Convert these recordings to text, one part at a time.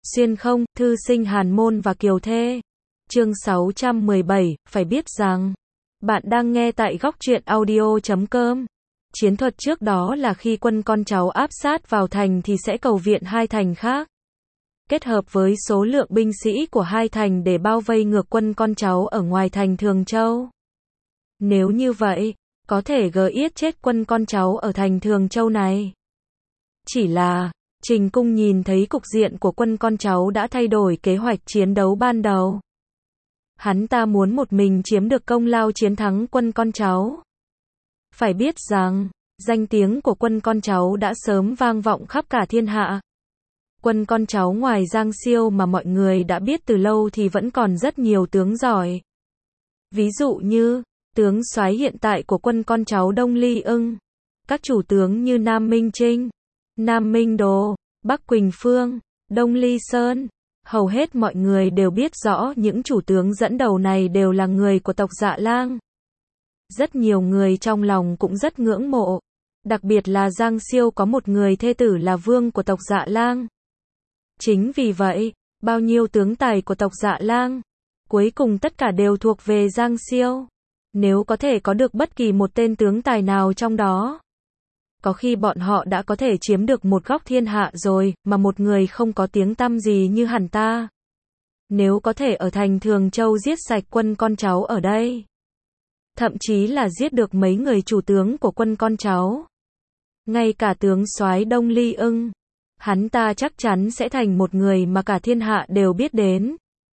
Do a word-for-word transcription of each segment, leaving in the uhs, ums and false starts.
Xuyên không, thư sinh Hàn Môn và Kiều Thê. Chương sáu trăm mười bảy, phải biết rằng, bạn đang nghe tại góc truyện audio chấm com. Chiến thuật trước đó là khi quân con cháu áp sát vào thành thì sẽ cầu viện hai thành khác. Kết hợp với số lượng binh sĩ của hai thành để bao vây ngược quân con cháu ở ngoài thành Thường Châu. Nếu như vậy, có thể gỡ yết chết quân con cháu ở thành Thường Châu này. Chỉ là, Trình Cung nhìn thấy cục diện của quân con cháu đã thay đổi kế hoạch chiến đấu ban đầu. Hắn ta muốn một mình chiếm được công lao chiến thắng quân con cháu. Phải biết rằng, danh tiếng của quân con cháu đã sớm vang vọng khắp cả thiên hạ. Quân con cháu ngoài Giang Siêu mà mọi người đã biết từ lâu thì vẫn còn rất nhiều tướng giỏi. Ví dụ như, tướng soái hiện tại của quân con cháu Đông Ly Ưng, các chủ tướng như Nam Minh Trinh, Nam Minh Đồ, Bắc Quỳnh Phương, Đông Ly Sơn. Hầu hết mọi người đều biết rõ những chủ tướng dẫn đầu này đều là người của tộc Dạ Lang. Rất nhiều người trong lòng cũng rất ngưỡng mộ. Đặc biệt là Giang Siêu có một người thê tử là vương của tộc Dạ Lang. Chính vì vậy, bao nhiêu tướng tài của tộc Dạ Lang, cuối cùng tất cả đều thuộc về Giang Siêu. Nếu có thể có được bất kỳ một tên tướng tài nào trong đó, có khi bọn họ đã có thể chiếm được một góc thiên hạ rồi, mà một người không có tiếng tăm gì như hắn ta. Nếu có thể ở thành Thường Châu giết sạch quân con cháu ở đây, thậm chí là giết được mấy người chủ tướng của quân con cháu, ngay cả tướng soái Đông Ly Ưng, hắn ta chắc chắn sẽ thành một người mà cả thiên hạ đều biết đến.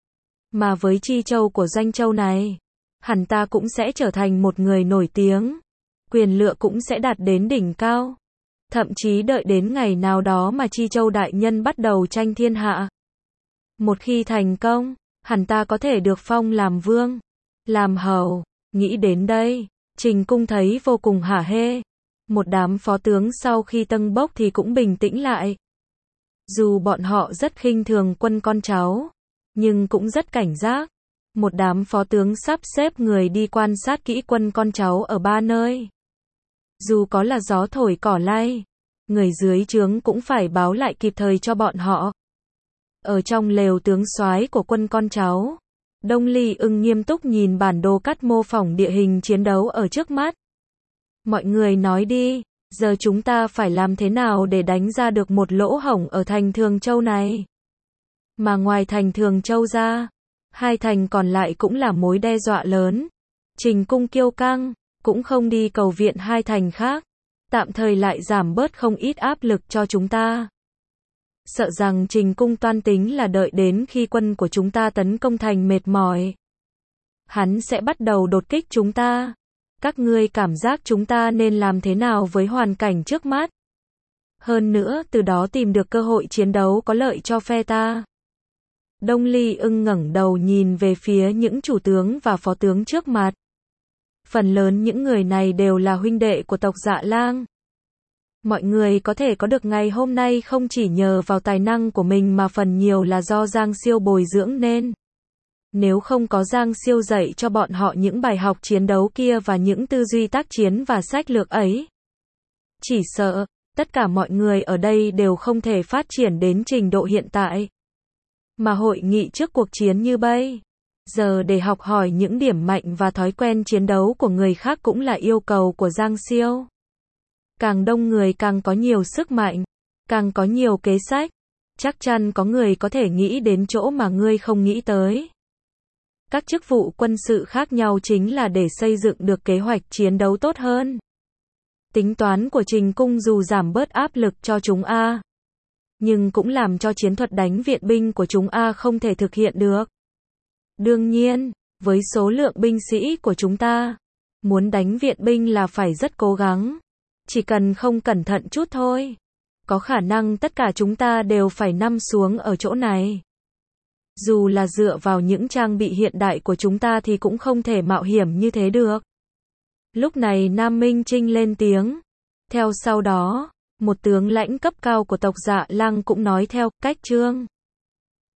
Mà với chi châu của doanh châu này, hắn ta cũng sẽ trở thành một người nổi tiếng. Quyền lựa cũng sẽ đạt đến đỉnh cao. Thậm chí đợi đến ngày nào đó mà Chi Châu đại nhân bắt đầu tranh thiên hạ. Một khi thành công, hắn ta có thể được phong làm vương, làm hầu. Nghĩ đến đây, Trình Cung thấy vô cùng hả hê. Một đám phó tướng sau khi tâng bốc thì cũng bình tĩnh lại. Dù bọn họ rất khinh thường quân con cháu, nhưng cũng rất cảnh giác. Một đám phó tướng sắp xếp người đi quan sát kỹ quân con cháu ở ba nơi. Dù có là gió thổi cỏ lay, người dưới trướng cũng phải báo lại kịp thời cho bọn họ. Ở trong lều tướng soái của quân con cháu, Đông Ly Ưng nghiêm túc nhìn bản đồ cắt mô phỏng địa hình chiến đấu ở trước mắt. Mọi người nói đi, giờ chúng ta phải làm thế nào để đánh ra được một lỗ hổng ở thành Thường Châu này? Mà ngoài thành Thường Châu ra, hai thành còn lại cũng là mối đe dọa lớn. Trình Cung kiêu căng, cũng không đi cầu viện hai thành khác, tạm thời lại giảm bớt không ít áp lực cho chúng ta. Sợ rằng Trình Cung toan tính là đợi đến khi quân của chúng ta tấn công thành mệt mỏi, hắn sẽ bắt đầu đột kích chúng ta. Các ngươi cảm giác chúng ta nên làm thế nào với hoàn cảnh trước mắt? Hơn nữa từ đó tìm được cơ hội chiến đấu có lợi cho phe ta. Đông Ly Ưng ngẩng đầu nhìn về phía những chủ tướng và phó tướng trước mặt. Phần lớn những người này đều là huynh đệ của tộc Dạ Lang. Mọi người có thể có được ngày hôm nay không chỉ nhờ vào tài năng của mình mà phần nhiều là do Giang Siêu bồi dưỡng nên. Nếu không có Giang Siêu dạy cho bọn họ những bài học chiến đấu kia và những tư duy tác chiến và sách lược ấy, chỉ sợ, tất cả mọi người ở đây đều không thể phát triển đến trình độ hiện tại. Mà hội nghị trước cuộc chiến như bây giờ để học hỏi những điểm mạnh và thói quen chiến đấu của người khác cũng là yêu cầu của Giang Siêu. Càng đông người càng có nhiều sức mạnh, càng có nhiều kế sách, chắc chắn có người có thể nghĩ đến chỗ mà ngươi không nghĩ tới. Các chức vụ quân sự khác nhau chính là để xây dựng được kế hoạch chiến đấu tốt hơn. Tính toán của Trình Cung dù giảm bớt áp lực cho chúng A, nhưng cũng làm cho chiến thuật đánh viện binh của chúng A không thể thực hiện được. Đương nhiên, với số lượng binh sĩ của chúng ta, muốn đánh viện binh là phải rất cố gắng. Chỉ cần không cẩn thận chút thôi, có khả năng tất cả chúng ta đều phải nằm xuống ở chỗ này. Dù là dựa vào những trang bị hiện đại của chúng ta thì cũng không thể mạo hiểm như thế được. Lúc này Nam Minh Trinh lên tiếng. Theo sau đó, một tướng lãnh cấp cao của tộc Dạ Lang cũng nói theo, cách trương.